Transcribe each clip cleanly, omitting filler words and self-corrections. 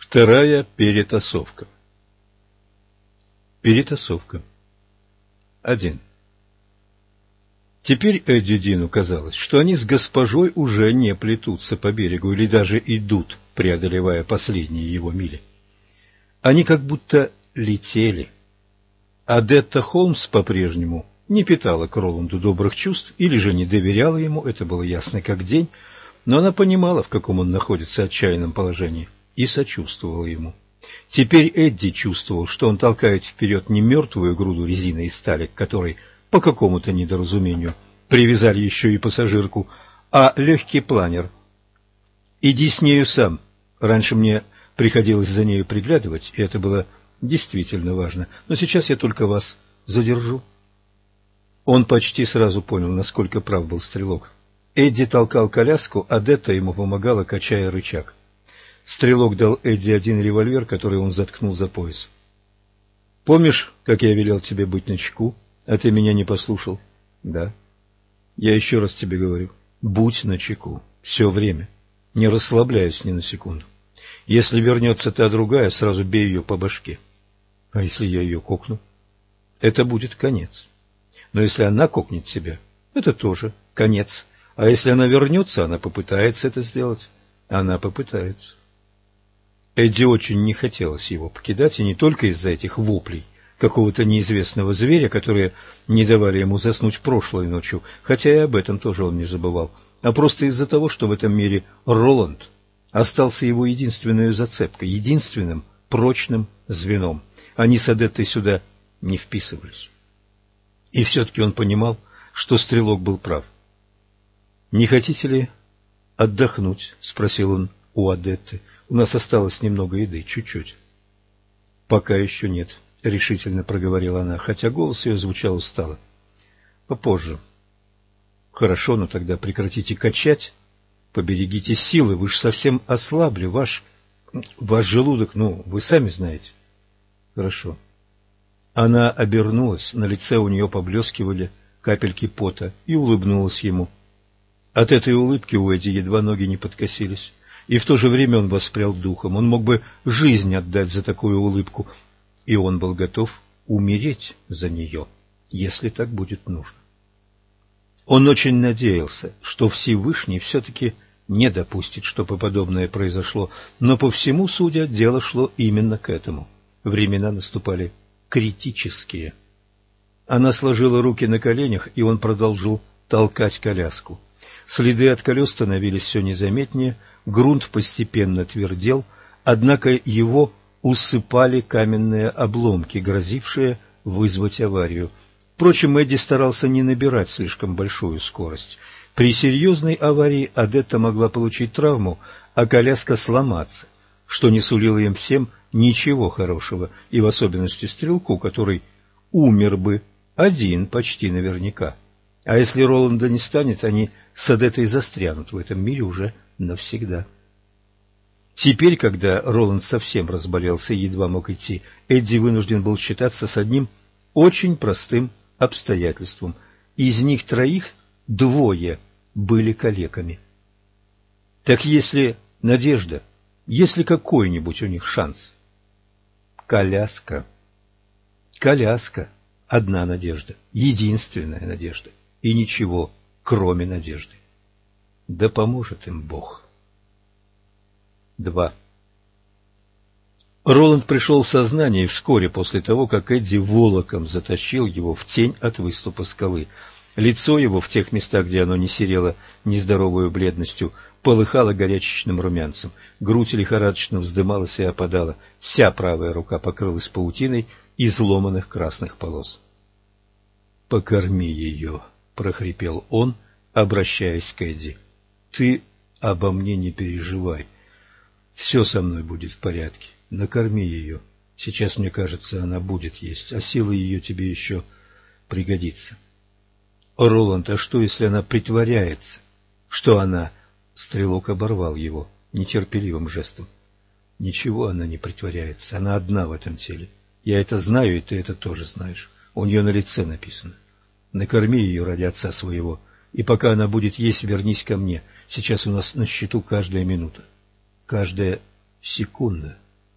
Вторая перетасовка. Перетасовка. 1. Теперь Эдди Дину казалось, что они с госпожой уже не плетутся по берегу или даже идут, преодолевая последние его мили. Они как будто летели. Адетта Холмс по-прежнему не питала к Роланду добрых чувств или же не доверяла ему, это было ясно как день, но она понимала, в каком он находится отчаянном положении, и сочувствовала ему. Теперь Эдди чувствовал, что он толкает вперед не мертвую груду резины и стали, к которой по какому-то недоразумению привязали еще и пассажирку, а легкий планер. «Иди с нею сам. Раньше мне приходилось за нею приглядывать, и это было действительно важно, но сейчас я только вас задержу». Он почти сразу понял, насколько прав был стрелок. Эдди толкал коляску, а Детта ему помогала, качая рычаг. Стрелок дал Эдди один револьвер, который он заткнул за пояс. «Помнишь, как я велел тебе быть начеку, а ты меня не послушал?» «Да». «Я еще раз тебе говорю, будь начеку все время, не расслабляюсь ни на секунду. Если вернется та другая, сразу бей ее по башке. А если я ее кокну? Это будет конец. Но если она кокнет тебя, это тоже конец. А если она вернется, она попытается это сделать. Она попытается». Эдди очень не хотелось его покидать, и не только из-за этих воплей какого-то неизвестного зверя, которые не давали ему заснуть прошлой ночью, хотя и об этом тоже он не забывал, а просто из-за того, что в этом мире Роланд остался его единственной зацепкой, единственным прочным звеном. Они с Адеттой сюда не вписывались. И все-таки он понимал, что стрелок был прав. «Не хотите ли отдохнуть?» — спросил он у Адетты. «У нас осталось немного еды, чуть-чуть». «Пока еще нет», — решительно проговорила она, хотя голос ее звучал устало. «Попозже». «Хорошо, но тогда прекратите качать, поберегите силы, вы же совсем ослабли, ваш желудок, вы сами знаете». «Хорошо». Она обернулась, на лице у нее поблескивали капельки пота, и улыбнулась ему. От этой улыбки у Эдди едва ноги не подкосились. И в то же время он воспрял духом. Он мог бы жизнь отдать за такую улыбку, и он был готов умереть за нее, если так будет нужно. Он очень надеялся, что Всевышний все-таки не допустит, чтобы подобное произошло, но по всему судя, дело шло именно к этому. Времена наступали критические. Она сложила руки на коленях, и он продолжил толкать коляску. Следы от колес становились все незаметнее, грунт постепенно твердел, однако его усыпали каменные обломки, грозившие вызвать аварию. Впрочем, Эдди старался не набирать слишком большую скорость. При серьезной аварии Адетта могла получить травму, а коляска сломаться, что не сулило им всем ничего хорошего, и в особенности стрелку, который умер бы один почти наверняка. А если Роланда не станет, они с Адеттой застрянут в этом мире уже навсегда. Теперь, когда Роланд совсем разболелся и едва мог идти, Эдди вынужден был считаться с одним очень простым обстоятельством. Из них троих двое были калеками. Так если надежда, если какой-нибудь у них шанс? Коляска. Коляска. Одна надежда, единственная надежда. И ничего, кроме надежды. Да поможет им Бог. 2. Роланд пришел в сознание вскоре после того, как Эдди волоком затащил его в тень от выступа скалы. Лицо его в тех местах, где оно не серело нездоровой бледностью, полыхало горячечным румянцем. Грудь лихорадочно вздымалась и опадала. Вся правая рука покрылась паутиной изломанных красных полос. «Покорми ее», — прохрипел он, обращаясь к Эдди. «Ты обо мне не переживай. Все со мной будет в порядке. Накорми ее. Сейчас, мне кажется, она будет есть, а сила ее тебе еще пригодится». «Роланд, а что, если она притворяется, что она...» Стрелок оборвал его нетерпеливым жестом. «Ничего она не притворяется. Она одна в этом теле. Я это знаю, и ты это тоже знаешь. У нее на лице написано. Накорми ее ради отца своего, и пока она будет есть, вернись ко мне. Сейчас у нас на счету каждая минута, каждая секунда».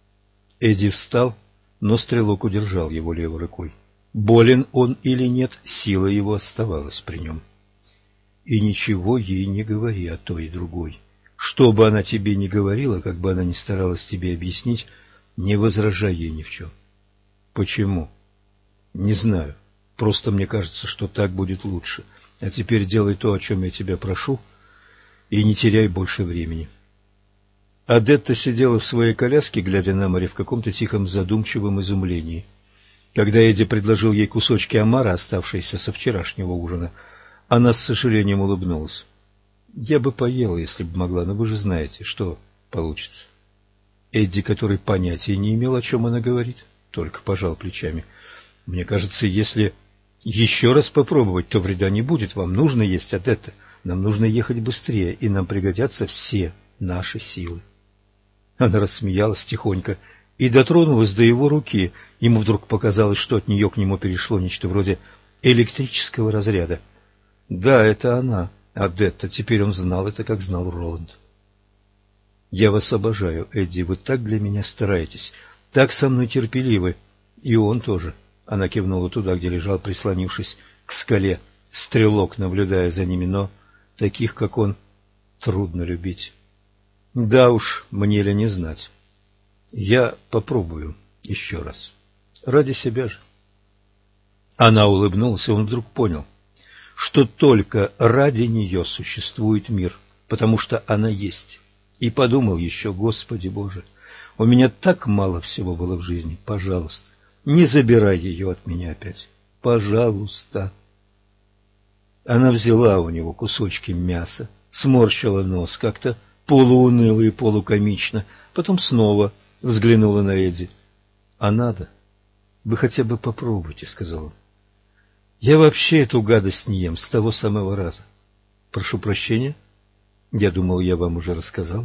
Эдди встал, но стрелок удержал его левой рукой. Болен он или нет, сила его оставалась при нем. И ничего ей не говори о той и другой. Что бы она тебе ни говорила, как бы она ни старалась тебе объяснить, не возражай ей ни в чем. Почему? Не знаю. Просто мне кажется, что так будет лучше. А теперь делай то, о чем я тебя прошу, и не теряй больше времени. Адетта сидела в своей коляске, глядя на море в каком-то тихом задумчивом изумлении. Когда Эдди предложил ей кусочки омара, оставшиеся со вчерашнего ужина, она с сожалением улыбнулась. «Я бы поела, если бы могла, но вы же знаете, что получится». Эдди, который понятия не имел, о чем она говорит, только пожал плечами. «Мне кажется, если еще раз попробовать, то вреда не будет. Вам нужно есть от этого. Нам нужно ехать быстрее, и нам пригодятся все наши силы». Она рассмеялась тихонько и дотронулась до его руки. Ему вдруг показалось, что от нее к нему перешло нечто вроде электрического разряда. Да, это она, Адетта. Теперь он знал это, как знал Роланд. «Я вас обожаю, Эдди. Вы так для меня стараетесь, так со мной терпеливы. И он тоже». Она кивнула туда, где лежал, прислонившись к скале, стрелок, наблюдая за ними, но таких, как он, трудно любить. Да уж, мне ли не знать. Я попробую еще раз. Ради себя же. Она улыбнулась, и он вдруг понял, что только ради нее существует мир, потому что она есть. И подумал еще: Господи Боже, у меня так мало всего было в жизни, пожалуйста, не забирай ее от меня опять, пожалуйста. Она взяла у него кусочки мяса, сморщила нос как-то полууныло и полукомично, потом снова взглянула на Эдди. «А надо? Вы хотя бы попробуйте», — сказал он. «Я вообще эту гадость не ем с того самого раза. Прошу прощения, я думал, я вам уже рассказал».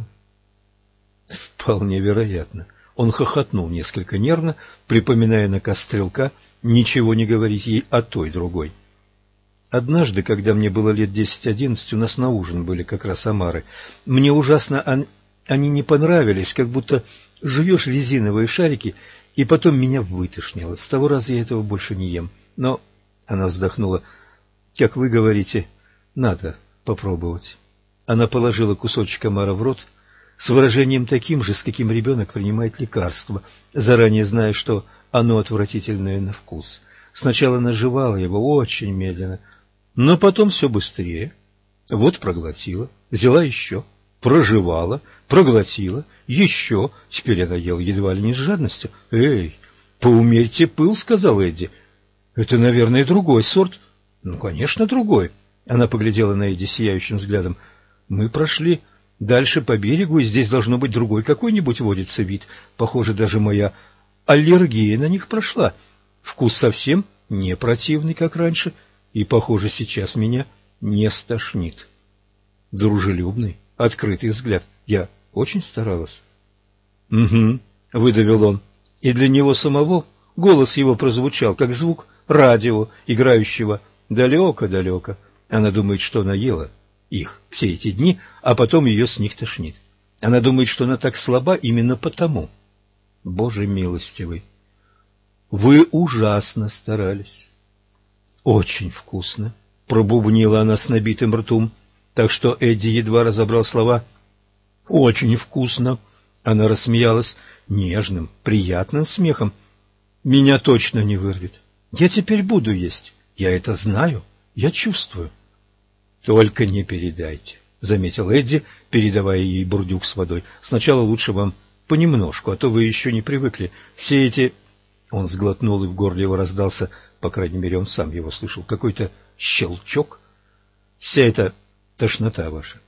Вполне вероятно. Он хохотнул несколько нервно, припоминая наказ стрелка ничего не говорить ей о той другой. Однажды, когда мне было лет 10-11, у нас на ужин были как раз омары. Мне ужасно они не понравились, как будто жуешь резиновые шарики, и потом меня вытошнило. С того раза я этого больше не ем. Но, она вздохнула, как вы говорите, надо попробовать. Она положила кусочек омара в рот с выражением таким же, с каким ребенок принимает лекарство, заранее зная, что оно отвратительное на вкус. Сначала она жевала его очень медленно, но потом все быстрее. Вот проглотила, взяла еще, прожевала, проглотила, еще. Теперь она ела едва ли не с жадностью. «Эй, поумерьте пыл», — сказал Эдди. «Это, наверное, другой сорт». «Ну, конечно, другой». Она поглядела на Эдди сияющим взглядом. «Мы прошли дальше по берегу, и здесь должно быть другой какой-нибудь водится вид. Похоже, даже моя аллергия на них прошла. Вкус совсем не противный, как раньше, и, похоже, сейчас меня не стошнит». Дружелюбный, открытый взгляд. Я очень старалась. «Угу», — выдавил он, и для него самого голос его прозвучал, как звук радио, играющего далеко-далеко. Она думает, что она ела их все эти дни, а потом ее с них тошнит. Она думает, что она так слаба именно потому. Боже милостивый, вы ужасно старались. Очень вкусно, пробубнила она с набитым ртом, так что Эдди едва разобрал слова. Очень вкусно. Она рассмеялась нежным, приятным смехом. Меня точно не вырвет. Я теперь буду есть. Я это знаю, я чувствую. Только не передайте, заметил Эдди, передавая ей бурдюк с водой. Сначала лучше вам понемножку, а то вы еще не привыкли. Все эти... Он сглотнул, и в горле его раздался, по крайней мере, он сам его слышал, какой-то щелчок. Вся эта тошнота ваша.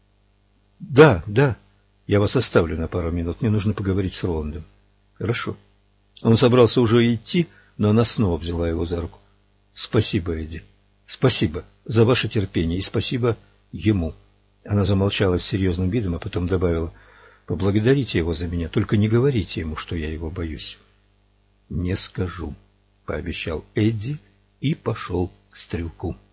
Да, я вас оставлю на пару минут, мне нужно поговорить с Роландом. Хорошо. Он собрался уже идти, но она снова взяла его за руку. Спасибо, Эдди. Спасибо за ваше терпение и спасибо ему. Она замолчала с серьезным видом, а потом добавила: поблагодарите его за меня, только не говорите ему, что я его боюсь. Не скажу, пообещал Эдди и пошел к стрелку.